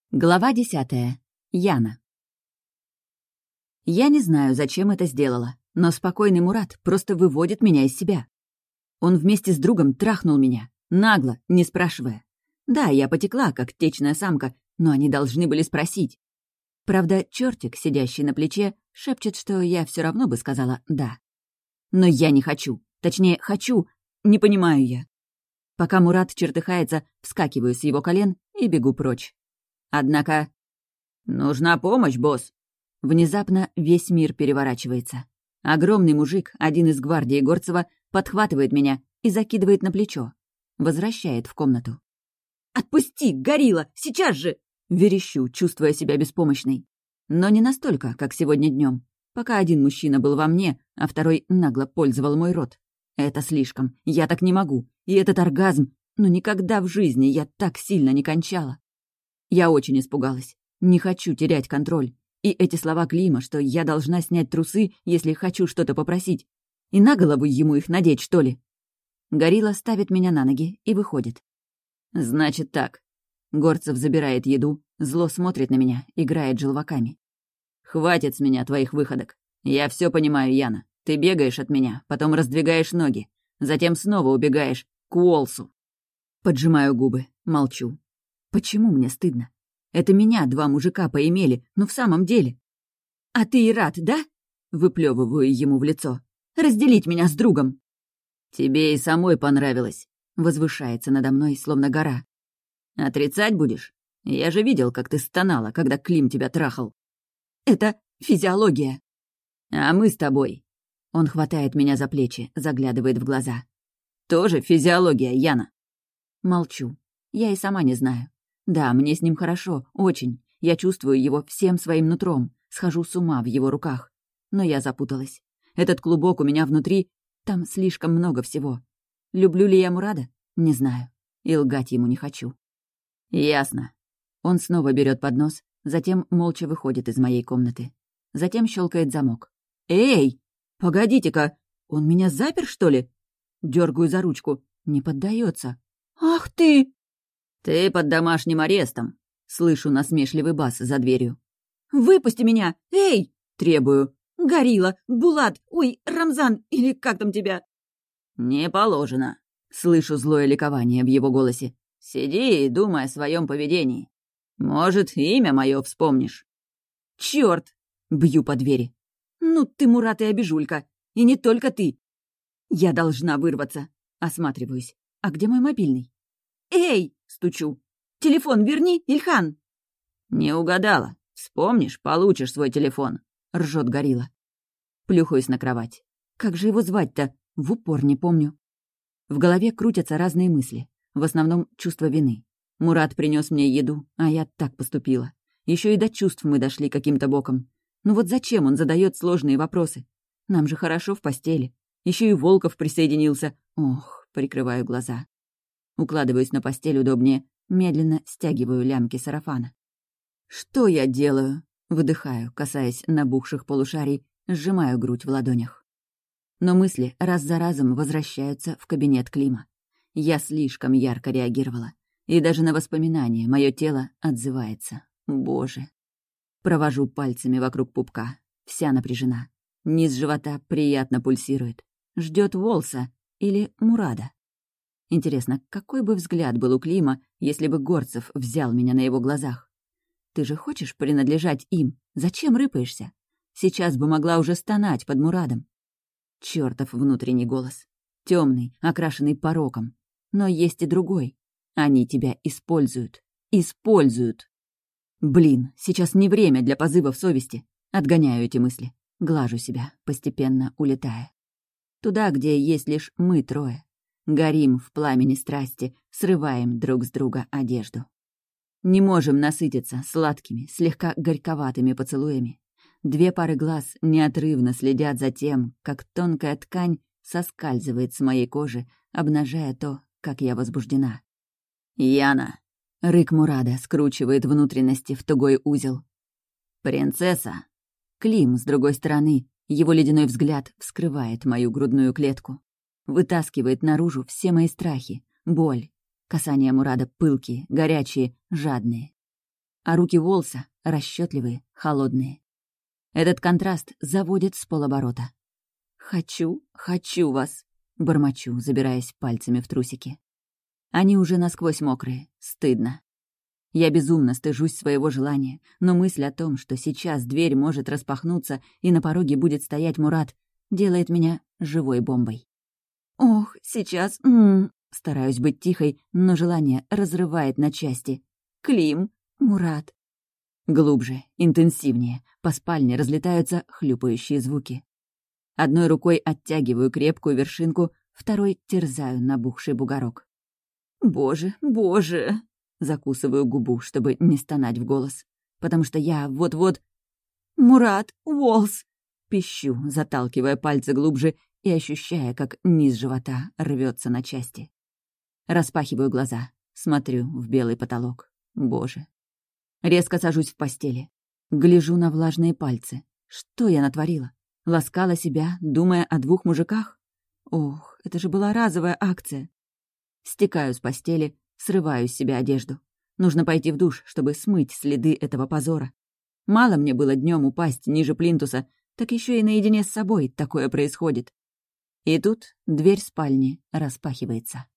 Глава 10. Яна. Я не знаю, зачем это сделала, но спокойный Мурат просто выводит меня из себя. Он вместе с другом трахнул меня, нагло, не спрашивая. Да, я потекла, как течная самка, но они должны были спросить. Правда, чертик, сидящий на плече, шепчет, что я все равно бы сказала «да». Но я не хочу. Точнее, хочу, не понимаю я. Пока Мурат чертыхается, вскакиваю с его колен и бегу прочь. Однако... «Нужна помощь, босс!» Внезапно весь мир переворачивается. Огромный мужик, один из гвардии Горцева, подхватывает меня и закидывает на плечо. Возвращает в комнату. «Отпусти, горилла! Сейчас же!» Верещу, чувствуя себя беспомощной. Но не настолько, как сегодня днем. Пока один мужчина был во мне, а второй нагло пользовал мой рот. Это слишком. Я так не могу. И этот оргазм... Ну никогда в жизни я так сильно не кончала. Я очень испугалась. Не хочу терять контроль. И эти слова Клима, что я должна снять трусы, если хочу что-то попросить. И на голову ему их надеть, что ли? Горилла ставит меня на ноги и выходит. «Значит так». Горцев забирает еду, зло смотрит на меня, играет желваками. «Хватит с меня твоих выходок. Я все понимаю, Яна. Ты бегаешь от меня, потом раздвигаешь ноги, затем снова убегаешь к Уолсу». Поджимаю губы, молчу. Почему мне стыдно? Это меня два мужика поимели, но в самом деле. «А ты и рад, да?» — выплёвываю ему в лицо. «Разделить меня с другом!» «Тебе и самой понравилось», — возвышается надо мной, словно гора. «Отрицать будешь? Я же видел, как ты стонала, когда Клим тебя трахал». «Это физиология». «А мы с тобой...» Он хватает меня за плечи, заглядывает в глаза. «Тоже физиология, Яна». Молчу. Я и сама не знаю. Да, мне с ним хорошо, очень. Я чувствую его всем своим нутром, схожу с ума в его руках. Но я запуталась. Этот клубок у меня внутри, там слишком много всего. Люблю ли я Мурада? Не знаю. И лгать ему не хочу. Ясно. Он снова берет поднос, затем молча выходит из моей комнаты. Затем щелкает замок. «Эй! Погодите-ка! Он меня запер, что ли?» Дергаю за ручку. Не поддается. «Ах ты!» «Ты под домашним арестом», — слышу насмешливый бас за дверью. «Выпусти меня! Эй!» — требую. «Горилла! Булат! Ой, Рамзан! Или как там тебя?» «Не положено», — слышу злое ликование в его голосе. «Сиди и думай о своем поведении. Может, имя мое вспомнишь». «Чёрт!» — бью по двери. «Ну ты, Мурат, и обижулька. И не только ты. Я должна вырваться». Осматриваюсь. «А где мой мобильный?» «Эй!» — стучу. «Телефон верни, Ильхан!» «Не угадала. Вспомнишь, получишь свой телефон», — ржет горилла. Плюхаюсь на кровать. Как же его звать-то? В упор не помню. В голове крутятся разные мысли. В основном чувство вины. Мурат принес мне еду, а я так поступила. Еще и до чувств мы дошли каким-то боком. Ну вот зачем он задает сложные вопросы? Нам же хорошо в постели. Еще и Волков присоединился. Ох, прикрываю глаза. Укладываюсь на постель удобнее, медленно стягиваю лямки сарафана. «Что я делаю?» Выдыхаю, касаясь набухших полушарий, сжимаю грудь в ладонях. Но мысли раз за разом возвращаются в кабинет Клима. Я слишком ярко реагировала. И даже на воспоминания мое тело отзывается. Боже. Провожу пальцами вокруг пупка. Вся напряжена. Низ живота приятно пульсирует. Ждет Волса или Мурада. Интересно, какой бы взгляд был у Клима, если бы Горцев взял меня на его глазах? Ты же хочешь принадлежать им? Зачем рыпаешься? Сейчас бы могла уже стонать под Мурадом. Чёртов внутренний голос. Тёмный, окрашенный пороком. Но есть и другой. Они тебя используют. Используют. Блин, сейчас не время для позывов совести. Отгоняю эти мысли. Глажу себя, постепенно улетая. Туда, где есть лишь мы трое. Горим в пламени страсти, срываем друг с друга одежду. Не можем насытиться сладкими, слегка горьковатыми поцелуями. Две пары глаз неотрывно следят за тем, как тонкая ткань соскальзывает с моей кожи, обнажая то, как я возбуждена. «Яна!» — рык Мурада скручивает внутренности в тугой узел. «Принцесса!» Клим, с другой стороны, его ледяной взгляд вскрывает мою грудную клетку. Вытаскивает наружу все мои страхи, боль. Касания Мурада пылкие, горячие, жадные. а руки Волса расчетливые, холодные. Этот контраст заводит с полоборота. «Хочу вас», — бормочу, забираясь пальцами в трусики. Они уже насквозь мокрые, стыдно. Я безумно стыжусь своего желания, но мысль о том, что сейчас дверь может распахнуться и на пороге будет стоять Мурат, делает меня живой бомбой. «Ох, сейчас...» Стараюсь быть тихой, но желание разрывает на части. «Клим! Мурат!» Глубже, интенсивнее, по спальне разлетаются хлюпающие звуки. Одной рукой оттягиваю крепкую вершинку, второй терзаю набухший бугорок. «Боже, боже!» Закусываю губу, чтобы не стонать в голос, потому что я вот-вот... «Мурат! Уолс!» Пищу, заталкивая пальцы глубже и ощущая, как низ живота рвется на части. Распахиваю глаза, смотрю в белый потолок. Боже. Резко сажусь в постели. Гляжу на влажные пальцы. Что я натворила? Ласкала себя, думая о 2 мужиках? Ох, это же была разовая акция. Стекаю с постели, срываю с себя одежду. Нужно пойти в душ, чтобы смыть следы этого позора. Мало мне было днем упасть ниже плинтуса, так еще и наедине с собой такое происходит. И тут дверь спальни распахивается.